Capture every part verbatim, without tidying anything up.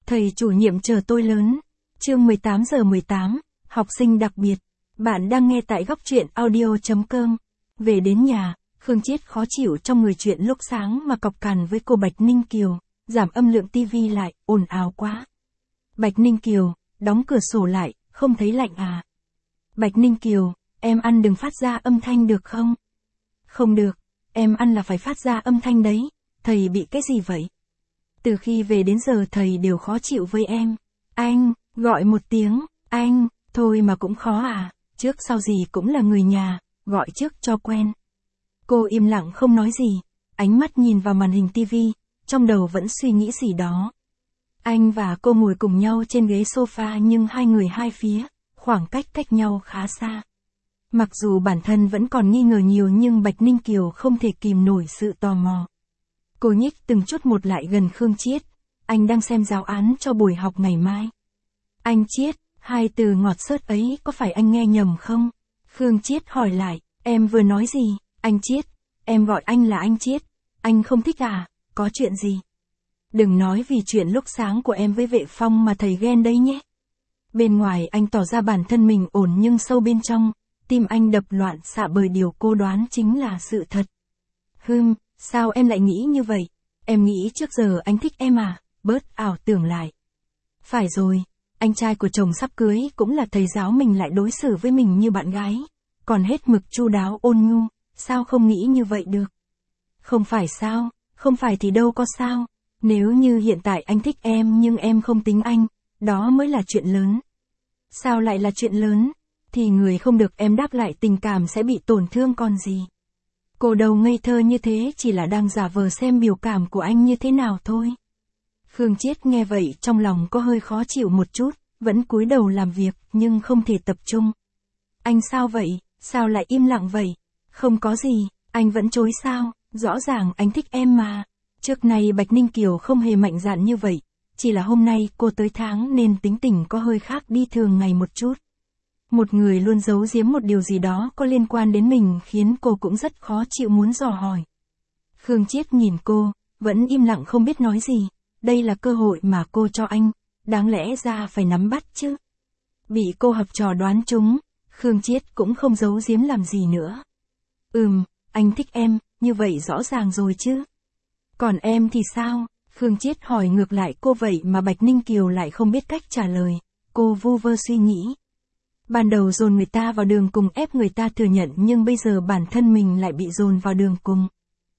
Thầy chủ nhiệm chờ tôi lớn. Chương mười tám giờ mười tám, học sinh đặc biệt. Bạn đang nghe tại góc truyện audio.com. Về đến nhà, Khương Chiết khó chịu trong người chuyện lúc sáng mà cọc cằn với cô Bạch Ninh Kiều, giảm âm lượng tivi lại, ồn ào quá. Bạch Ninh Kiều, đóng cửa sổ lại, không thấy lạnh à? Bạch Ninh Kiều, em ăn đừng phát ra âm thanh được không? Không được, em ăn là phải phát ra âm thanh đấy. Thầy bị cái gì vậy? Từ khi về đến giờ thầy đều khó chịu với em. Anh, gọi một tiếng, anh, thôi mà cũng khó à, trước sau gì cũng là người nhà, gọi trước cho quen. Cô im lặng không nói gì, ánh mắt nhìn vào màn hình tivi, trong đầu vẫn suy nghĩ gì đó. Anh và cô ngồi cùng nhau trên ghế sofa nhưng hai người hai phía, khoảng cách cách nhau khá xa. Mặc dù bản thân vẫn còn nghi ngờ nhiều nhưng Bạch Ninh Kiều không thể kìm nổi sự tò mò. Cô nhích từng chút một lại gần Khương Chiết. Anh đang xem giáo án cho buổi học ngày mai. Anh Chiết, hai từ ngọt xớt ấy có phải anh nghe nhầm không? Khương Chiết hỏi lại, em vừa nói gì? Anh Chiết, em gọi anh là anh Chiết. Anh không thích à? Có chuyện gì? Đừng nói vì chuyện lúc sáng của em với Vệ Phong mà thầy ghen đấy nhé. Bên ngoài anh tỏ ra bản thân mình ổn nhưng sâu bên trong, tim anh đập loạn xạ bởi điều cô đoán chính là sự thật. Hừm, sao em lại nghĩ như vậy? Em nghĩ trước giờ anh thích em à? Bớt ảo tưởng lại. Phải rồi, anh trai của chồng sắp cưới cũng là thầy giáo mình lại đối xử với mình như bạn gái. Còn hết mực chu đáo ôn nhu, sao không nghĩ như vậy được? Không phải sao, không phải thì đâu có sao. Nếu như hiện tại anh thích em nhưng em không tính anh, đó mới là chuyện lớn. Sao lại là chuyện lớn? Thì người không được em đáp lại tình cảm sẽ bị tổn thương còn gì. Cô đầu ngây thơ như thế chỉ là đang giả vờ xem biểu cảm của anh như thế nào thôi. Khương Chiết nghe vậy trong lòng có hơi khó chịu một chút, vẫn cúi đầu làm việc nhưng không thể tập trung. Anh sao vậy? Sao lại im lặng vậy? Không có gì, anh vẫn chối sao? Rõ ràng anh thích em mà. Trước này Bạch Ninh Kiều không hề mạnh dạn như vậy, chỉ là hôm nay cô tới tháng nên tính tình có hơi khác đi thường ngày một chút. Một người luôn giấu giếm một điều gì đó có liên quan đến mình khiến cô cũng rất khó chịu muốn dò hỏi. Khương Chiết nhìn cô, vẫn im lặng không biết nói gì. Đây là cơ hội mà cô cho anh, đáng lẽ ra phải nắm bắt chứ. Bị cô học trò đoán trúng, Khương Chiết cũng không giấu giếm làm gì nữa. Ừm, anh thích em, như vậy rõ ràng rồi chứ. Còn em thì sao? Khương Chiết hỏi ngược lại cô vậy mà Bạch Ninh Kiều lại không biết cách trả lời. Cô vu vơ suy nghĩ. Ban đầu dồn người ta vào đường cùng ép người ta thừa nhận nhưng bây giờ bản thân mình lại bị dồn vào đường cùng.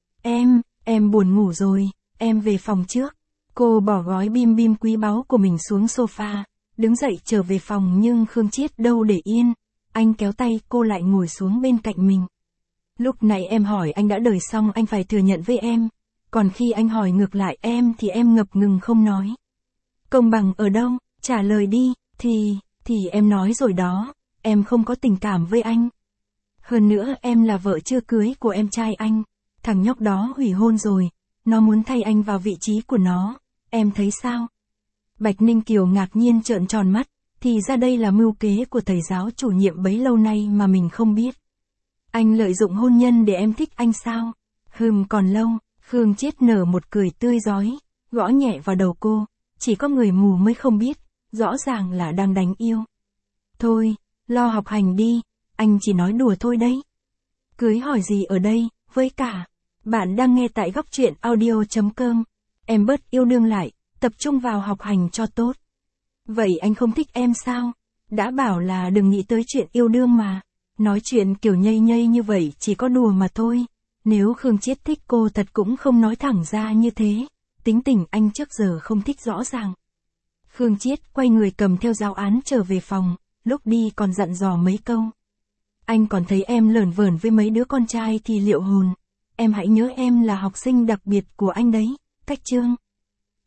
Em, em buồn ngủ rồi, em về phòng trước. Cô bỏ gói bim bim quý báu của mình xuống sofa, đứng dậy trở về phòng nhưng Khương Chiết đâu để yên. Anh kéo tay cô lại ngồi xuống bên cạnh mình. Lúc này em hỏi anh đã đời xong anh phải thừa nhận với em. Còn khi anh hỏi ngược lại em thì em ngập ngừng không nói. Công bằng ở đâu? Trả lời đi, thì, thì em nói rồi đó, em không có tình cảm với anh. Hơn nữa em là vợ chưa cưới của em trai anh, thằng nhóc đó hủy hôn rồi, nó muốn thay anh vào vị trí của nó, em thấy sao? Bạch Ninh Kiều ngạc nhiên trợn tròn mắt, thì ra đây là mưu kế của thầy giáo chủ nhiệm bấy lâu nay mà mình không biết. Anh lợi dụng hôn nhân để em thích anh sao? Hừm còn lâu. Khương Chiết nở một cười tươi rói, gõ nhẹ vào đầu cô, chỉ có người mù mới không biết, rõ ràng là đang đánh yêu. Thôi, lo học hành đi, anh chỉ nói đùa thôi đấy. Cưới hỏi gì ở đây, với cả, bạn đang nghe tại góc truyện audio.com, em bớt yêu đương lại, tập trung vào học hành cho tốt. Vậy anh không thích em sao? Đã bảo là đừng nghĩ tới chuyện yêu đương mà, nói chuyện kiểu nhây nhây như vậy chỉ có đùa mà thôi. Nếu Khương Chiết thích cô thật cũng không nói thẳng ra như thế, tính tình anh trước giờ không thích rõ ràng. Khương Chiết quay người cầm theo giáo án trở về phòng, lúc đi còn dặn dò mấy câu. Anh còn thấy em lởn vởn với mấy đứa con trai thì liệu hồn, em hãy nhớ em là học sinh đặc biệt của anh đấy, cách chương.